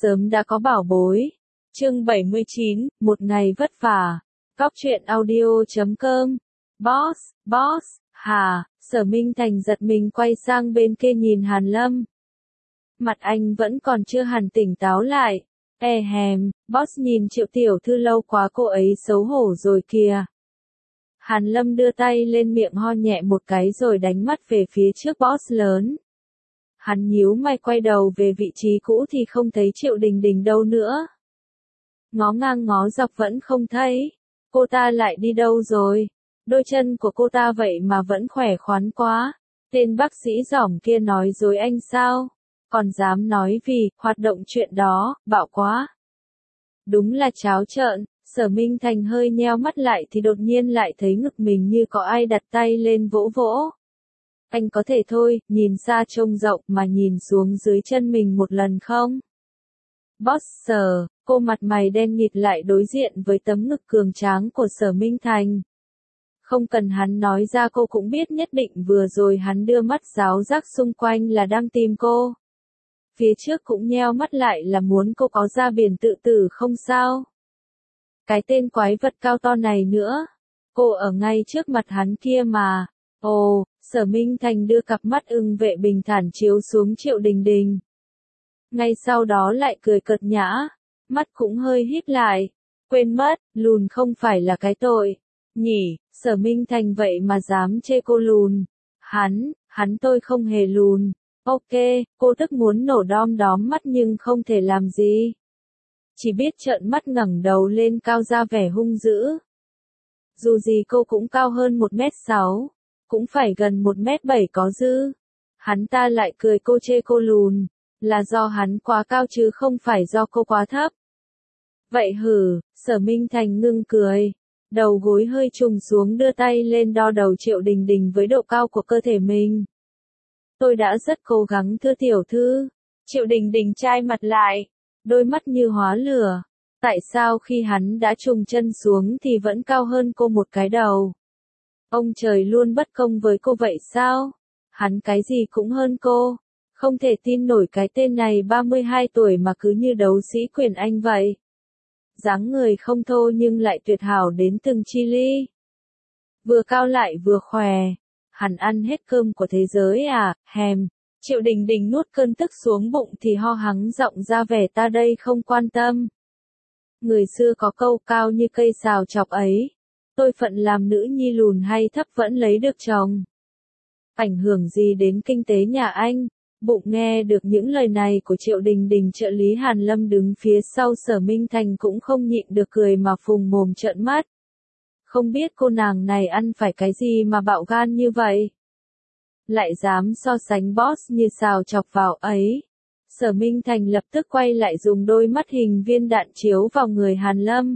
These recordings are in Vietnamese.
sớm đã có bảo bối. Chương 79, một ngày vất vả. Cóc truyện audio.com. Boss, hả? Sở Minh Thành giật mình quay sang bên kia nhìn Hàn Lâm. Mặt anh vẫn còn chưa hẳn tỉnh táo lại. Boss nhìn Triệu tiểu thư lâu quá cô ấy xấu hổ rồi kìa. Hàn Lâm đưa tay lên miệng ho nhẹ một cái rồi đánh mắt về phía trước boss lớn. Hắn nhíu mày quay đầu về vị trí cũ thì không thấy Triệu Đình Đình đâu nữa. Ngó ngang ngó dọc vẫn không thấy. Cô ta lại đi đâu rồi? Đôi chân của cô ta vậy mà vẫn khỏe khoắn quá. Tên bác sĩ giỏng kia nói dối anh sao? Còn dám nói vì hoạt động chuyện đó, bạo quá. Đúng là tráo trợn. Sở Minh Thành hơi nheo mắt lại thì đột nhiên lại thấy ngực mình như có ai đặt tay lên vỗ vỗ. Anh có thể thôi, nhìn xa trông rộng mà nhìn xuống dưới chân mình một lần không? Boss Sở, cô mặt mày đen nghịt lại đối diện với tấm ngực cường tráng của Sở Minh Thành. Không cần hắn nói ra cô cũng biết nhất định vừa rồi hắn đưa mắt giáo giác xung quanh là đang tìm cô. Phía trước cũng nheo mắt lại là muốn cô có ra biển tự tử không sao? Cái tên quái vật cao to này nữa. Cô ở ngay trước mặt hắn kia mà. Ồ, Sở Minh Thành đưa cặp mắt ưng vệ bình thản chiếu xuống Triệu Đình Đình. Ngay sau đó lại cười cợt nhã. Mắt cũng hơi híp lại. Quên mất, lùn không phải là cái tội. Nhỉ, Sở Minh Thành vậy mà dám chê cô lùn. Hắn tôi không hề lùn. Ok, cô tức muốn nổ đom đóm mắt nhưng không thể làm gì. Chỉ biết trợn mắt ngẩng đầu lên cao ra vẻ hung dữ. Dù gì cô cũng cao hơn 1m6, cũng phải gần 1m7 có dư. Hắn ta lại cười cô chê cô lùn, là do hắn quá cao chứ không phải do cô quá thấp. Vậy hử, Sở Minh Thành ngưng cười, đầu gối hơi trùng xuống đưa tay lên đo đầu Triệu Đình Đình với độ cao của cơ thể mình. Tôi đã rất cố gắng thưa tiểu thư. Triệu Đình Đình chai mặt lại. Đôi mắt như hóa lửa. Tại sao khi hắn đã trùng chân xuống thì vẫn cao hơn cô một cái đầu? Ông trời luôn bất công với cô vậy sao? Hắn cái gì cũng hơn cô. Không thể tin nổi cái tên này 32 tuổi mà cứ như đấu sĩ quyền Anh vậy. Dáng người không thô nhưng lại tuyệt hảo đến từng chi li. Vừa cao lại vừa khỏe. Hắn ăn hết cơm của thế giới à, Triệu Đình Đình nuốt cơn tức xuống bụng thì ho hắng giọng ra vẻ ta đây không quan tâm. Người xưa có câu cao như cây sào chọc ấy. Tôi phận làm nữ nhi lùn hay thấp vẫn lấy được chồng. Ảnh hưởng gì đến kinh tế nhà anh? Bụng nghe được những lời này của Triệu Đình Đình trợ lý Hàn Lâm đứng phía sau Sở Minh Thành cũng không nhịn được cười mà phùng mồm trợn mắt. Không biết cô nàng này ăn phải cái gì mà bạo gan như vậy? Lại dám so sánh boss như xào chọc vào ấy. Sở Minh Thành lập tức quay lại dùng đôi mắt hình viên đạn chiếu vào người Hàn Lâm.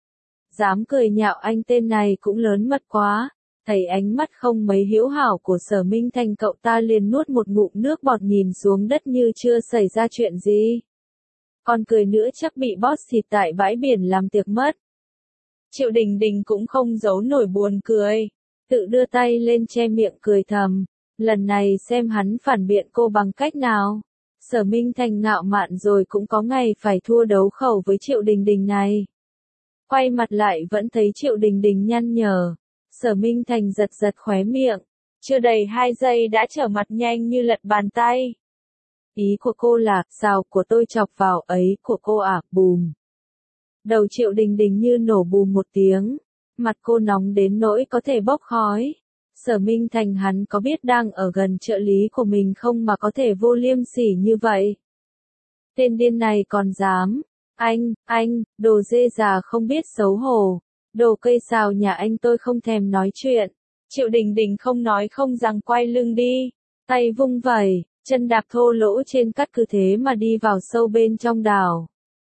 Dám cười nhạo anh tên này cũng lớn mật quá. Thấy ánh mắt không mấy hữu hảo của Sở Minh Thành cậu ta liền nuốt một ngụm nước bọt nhìn xuống đất như chưa xảy ra chuyện gì. Còn cười nữa chắc bị boss thịt tại bãi biển làm tiệc mất. Triệu Đình Đình cũng không giấu nổi buồn cười. Tự đưa tay lên che miệng cười thầm. Lần này xem hắn phản biện cô bằng cách nào. Sở Minh Thành ngạo mạn rồi cũng có ngày phải thua đấu khẩu với Triệu Đình Đình này. Quay mặt lại vẫn thấy Triệu Đình Đình nhăn nhở. Sở Minh Thành giật giật khóe miệng. Chưa đầy 2 giây đã trở mặt nhanh như lật bàn tay. Ý của cô là, sao của tôi chọc vào ấy của cô à, bùm. Đầu Triệu Đình Đình như nổ bùm một tiếng. Mặt cô nóng đến nỗi có thể bốc khói. Sở Minh Thành hắn có biết đang ở gần trợ lý của mình không mà có thể vô liêm sỉ như vậy. Tên điên này còn dám. Anh, đồ dê già không biết xấu hổ. Đồ cây xào nhà anh tôi không thèm nói chuyện. Triệu Đình Đình không nói không rằng quay lưng đi. Tay vung vẩy, chân đạp thô lỗ trên cát cứ thế mà đi vào sâu bên trong đảo.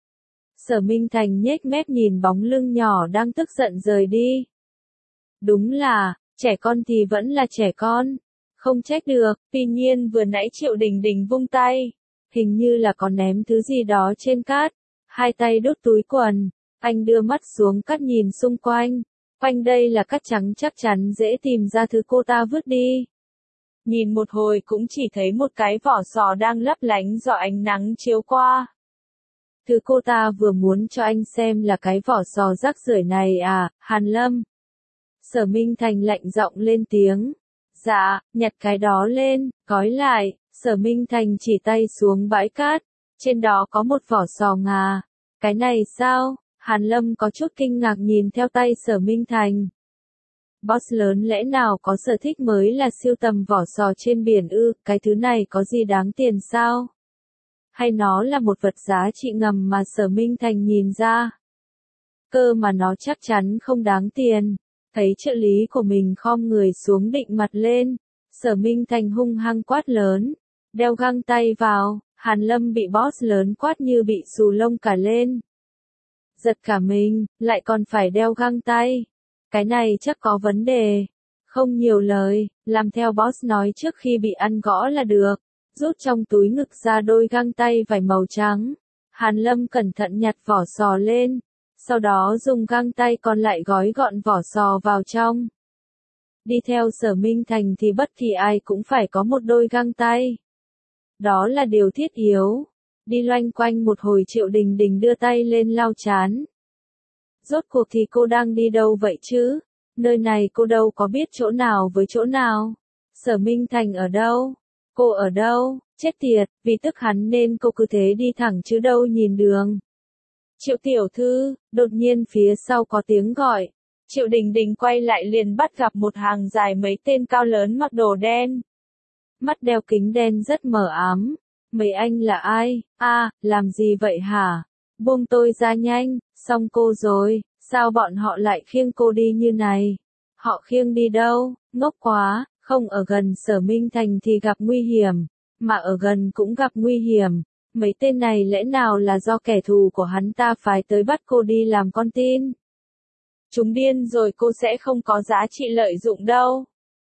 Sở Minh Thành nhếch mép nhìn bóng lưng nhỏ đang tức giận rời đi. Đúng là, trẻ con thì vẫn là trẻ con. Không trách được, tuy nhiên vừa nãy Triệu Đình Đình vung tay. Hình như là có ném thứ gì đó trên cát. Hai tay đút túi quần. Anh đưa mắt xuống cát nhìn xung quanh. Quanh đây là cát trắng chắc chắn dễ tìm ra thứ cô ta vứt đi. Nhìn một hồi cũng chỉ thấy một cái vỏ sò đang lấp lánh do ánh nắng chiếu qua. Thứ cô ta vừa muốn cho anh xem là cái vỏ sò rác rưởi này à, Hàn Lâm. Sở Minh Thành lạnh giọng lên tiếng. Dạ, nhặt cái đó lên, gói lại, Sở Minh Thành chỉ tay xuống bãi cát, trên đó có một vỏ sò ngà. Cái này sao? Hàn Lâm có chút kinh ngạc nhìn theo tay Sở Minh Thành. Boss lớn lẽ nào có sở thích mới là sưu tầm vỏ sò trên biển ư, cái thứ này có gì đáng tiền sao? Hay nó là một vật giá trị ngầm mà Sở Minh Thành nhìn ra? Cơ mà nó chắc chắn không đáng tiền. Thấy trợ lý của mình khom người xuống định mặt lên, Sở Minh Thành hung hăng quát lớn. Đeo găng tay vào, Hàn Lâm bị boss lớn quát như bị xù lông cả lên. Giật cả mình, lại còn phải đeo găng tay. Cái này chắc có vấn đề. Không nhiều lời, làm theo boss nói trước khi bị ăn gõ là được. Rút trong túi ngực ra đôi găng tay vải màu trắng. Hàn Lâm cẩn thận nhặt vỏ sò lên. Sau đó dùng găng tay còn lại gói gọn vỏ sò vào trong. Đi theo Sở Minh Thành thì bất kỳ ai cũng phải có một đôi găng tay. Đó là điều thiết yếu. Đi loanh quanh một hồi Triệu Đình Đình đưa tay lên lau chán. Rốt cuộc thì cô đang đi đâu vậy chứ? Nơi này cô đâu có biết chỗ nào với chỗ nào. Sở Minh Thành ở đâu? Cô ở đâu? Chết tiệt, vì tức hắn nên cô cứ thế đi thẳng chứ đâu nhìn đường. Triệu tiểu thư, đột nhiên phía sau có tiếng gọi. Triệu Đình Đình quay lại liền bắt gặp một hàng dài mấy tên cao lớn mặc đồ đen. Mắt đeo kính đen rất mờ ám. Mấy anh là ai? Làm gì vậy hả? Buông tôi ra nhanh, xong cô rồi, sao bọn họ lại khiêng cô đi như này? Họ khiêng đi đâu? Ngốc quá, không ở gần Sở Minh Thành thì gặp nguy hiểm, mà ở gần cũng gặp nguy hiểm. Mấy tên này lẽ nào là do kẻ thù của hắn ta phái tới bắt cô đi làm con tin? Chúng điên rồi, cô sẽ không có giá trị lợi dụng đâu.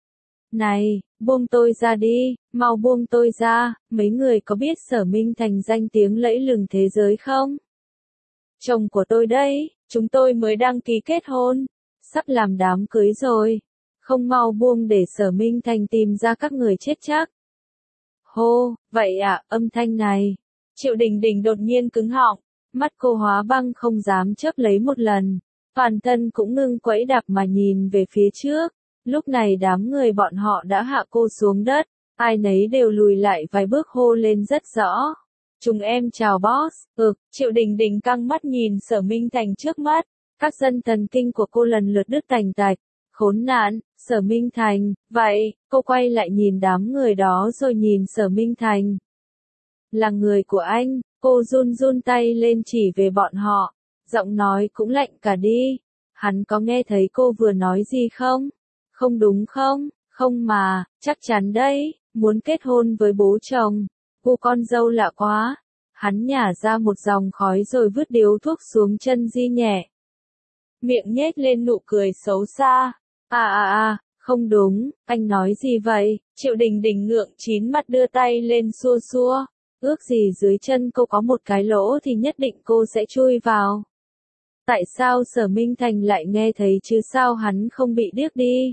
Này, buông tôi ra đi, mau buông tôi ra, mấy người có biết Sở Minh Thành danh tiếng lẫy lừng thế giới không? Chồng của tôi đấy, chúng tôi mới đăng ký kết hôn, sắp làm đám cưới rồi. Không mau buông để Sở Minh Thành tìm ra các người chết chắc. Hô, vậy à, âm thanh này. Triệu Đình Đình đột nhiên cứng họng, mắt cô hóa băng không dám chớp lấy một lần. Toàn thân cũng ngưng quẫy đạp mà nhìn về phía trước. Lúc này đám người bọn họ đã hạ cô xuống đất, ai nấy đều lùi lại vài bước hô lên rất rõ. Chúng em chào boss. Triệu Đình Đình căng mắt nhìn Sở Minh Thành trước mắt, các dân thần kinh của cô lần lượt đứt tành tạch. Khốn nạn, Sở Minh Thành, vậy, cô quay lại nhìn đám người đó rồi nhìn Sở Minh Thành. Là người của anh, cô run run tay lên chỉ về bọn họ, giọng nói cũng lạnh cả đi. Hắn có nghe thấy cô vừa nói gì không? Không đúng không? Không mà, chắc chắn đấy, muốn kết hôn với bố chồng. Cô con dâu lạ quá. Hắn nhả ra một dòng khói rồi vứt điếu thuốc xuống chân Di nhẹ. Miệng nhếch lên nụ cười xấu xa. Không đúng, anh nói gì vậy? Triệu Đình Đình ngượng chín mặt đưa tay lên xua xua. Ước gì dưới chân cô có một cái lỗ thì nhất định cô sẽ chui vào. Tại sao Sở Minh Thành lại nghe thấy chứ sao hắn không bị điếc đi?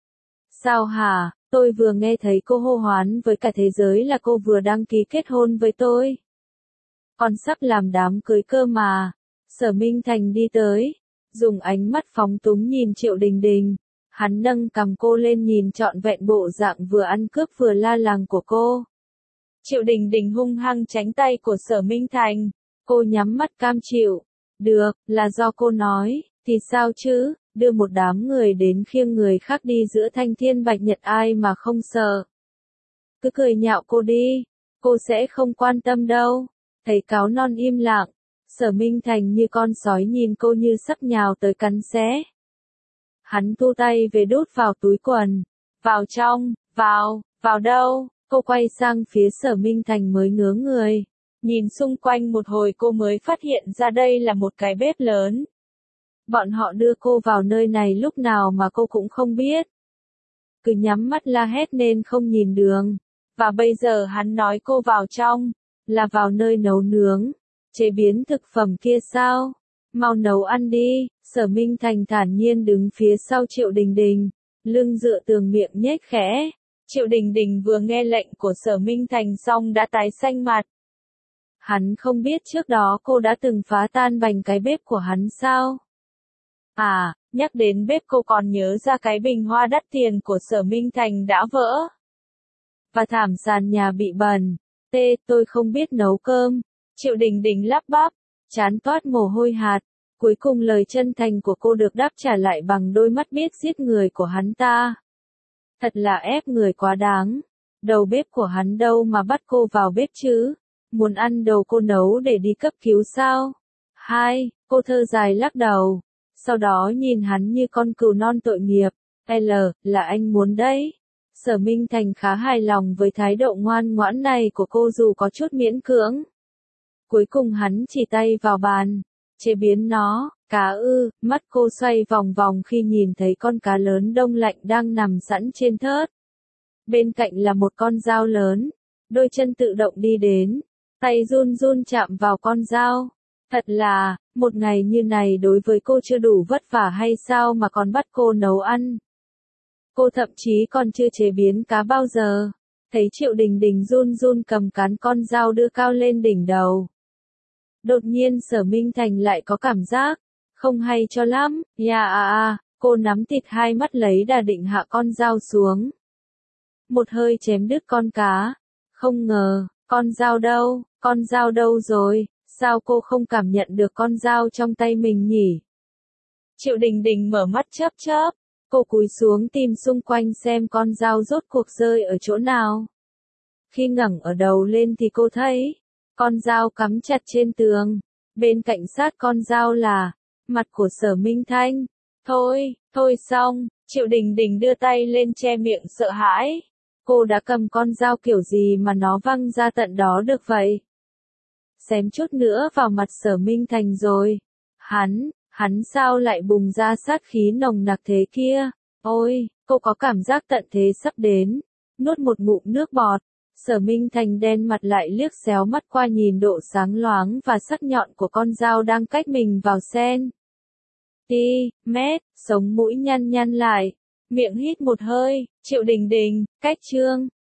Sao hả? Tôi vừa nghe thấy cô hô hoán với cả thế giới là cô vừa đăng ký kết hôn với tôi. Còn sắp làm đám cưới cơ mà. Sở Minh Thành đi tới, dùng ánh mắt phóng túng nhìn Triệu Đình Đình. Hắn nâng cằm cô lên nhìn trọn vẹn bộ dạng vừa ăn cướp vừa la làng của cô. Triệu Đình Đình hung hăng tránh tay của Sở Minh Thành. Cô nhắm mắt cam chịu. Được, là do cô nói, thì sao chứ, đưa một đám người đến khiêng người khác đi giữa thanh thiên bạch nhật ai mà không sợ. Cứ cười nhạo cô đi, cô sẽ không quan tâm đâu. Thấy cáo non im lặng, Sở Minh Thành như con sói nhìn cô như sắp nhào tới cắn xé. Hắn thu tay về đút vào túi quần. Vào trong, vào đâu? Cô quay sang phía Sở Minh Thành mới ngớ người. Nhìn xung quanh một hồi cô mới phát hiện ra đây là một cái bếp lớn. Bọn họ đưa cô vào nơi này lúc nào mà cô cũng không biết. Cứ nhắm mắt la hét nên không nhìn đường. Và bây giờ hắn nói cô vào trong, là vào nơi nấu nướng, chế biến thực phẩm kia sao? Mau nấu ăn đi. Sở Minh Thành thản nhiên đứng phía sau Triệu Đình Đình, lưng dựa tường miệng nhếch khẽ. Triệu Đình Đình vừa nghe lệnh của Sở Minh Thành xong đã tái xanh mặt. Hắn không biết trước đó cô đã từng phá tan bành cái bếp của hắn sao? À, nhắc đến bếp cô còn nhớ ra cái bình hoa đắt tiền của Sở Minh Thành đã vỡ. Và thảm sàn nhà bị bẩn. Tôi không biết nấu cơm. Triệu Đình Đình lắp bắp, chán toát mồ hôi hạt. Cuối cùng lời chân thành của cô được đáp trả lại bằng đôi mắt biết giết người của hắn ta. Thật là ép người quá đáng. Đầu bếp của hắn đâu mà bắt cô vào bếp chứ? Muốn ăn đồ cô nấu để đi cấp cứu sao? Cô thơ dài lắc đầu. Sau đó nhìn hắn như con cừu non tội nghiệp. Là anh muốn đấy. Sở Minh Thành khá hài lòng với thái độ ngoan ngoãn này của cô dù có chút miễn cưỡng. Cuối cùng hắn chỉ tay vào bàn. Chế biến nó, cá ư, mắt cô xoay vòng vòng khi nhìn thấy con cá lớn đông lạnh đang nằm sẵn trên thớt. Bên cạnh là một con dao lớn. Đôi chân tự động đi đến. Tay run run chạm vào con dao. Thật là, một ngày như này đối với cô chưa đủ vất vả hay sao mà còn bắt cô nấu ăn. Cô thậm chí còn chưa chế biến cá bao giờ. Thấy Triệu Đình Đình run run cầm cán con dao đưa cao lên đỉnh đầu. Đột nhiên Sở Minh Thành lại có cảm giác không hay cho lắm. Cô nắm thịt hai mắt lấy đà định hạ con dao xuống. Một hơi chém đứt con cá. Không ngờ, con dao đâu rồi, sao cô không cảm nhận được con dao trong tay mình nhỉ? Triệu Đình Đình mở mắt chớp chớp, cô cúi xuống tìm xung quanh xem con dao rốt cuộc rơi ở chỗ nào. Khi ngẩng ở đầu lên thì cô thấy, con dao cắm chặt trên tường, bên cạnh sát con dao là mặt của Sở Minh Thanh. Thôi xong, Triệu Đình Đình đưa tay lên che miệng sợ hãi. Cô đã cầm con dao kiểu gì mà nó văng ra tận đó được vậy? Xém chút nữa vào mặt Sở Minh Thành rồi. Hắn sao lại bùng ra sát khí nồng nặc thế kia? Ôi, cô có cảm giác tận thế sắp đến. Nuốt một ngụm nước bọt. Sở Minh Thành đen mặt lại liếc xéo mắt qua nhìn độ sáng loáng và sắc nhọn của con dao đang cách mình vào sen. Sống mũi nhăn nhăn lại. Miệng hít một hơi. Triệu Đình Đình, cách chương.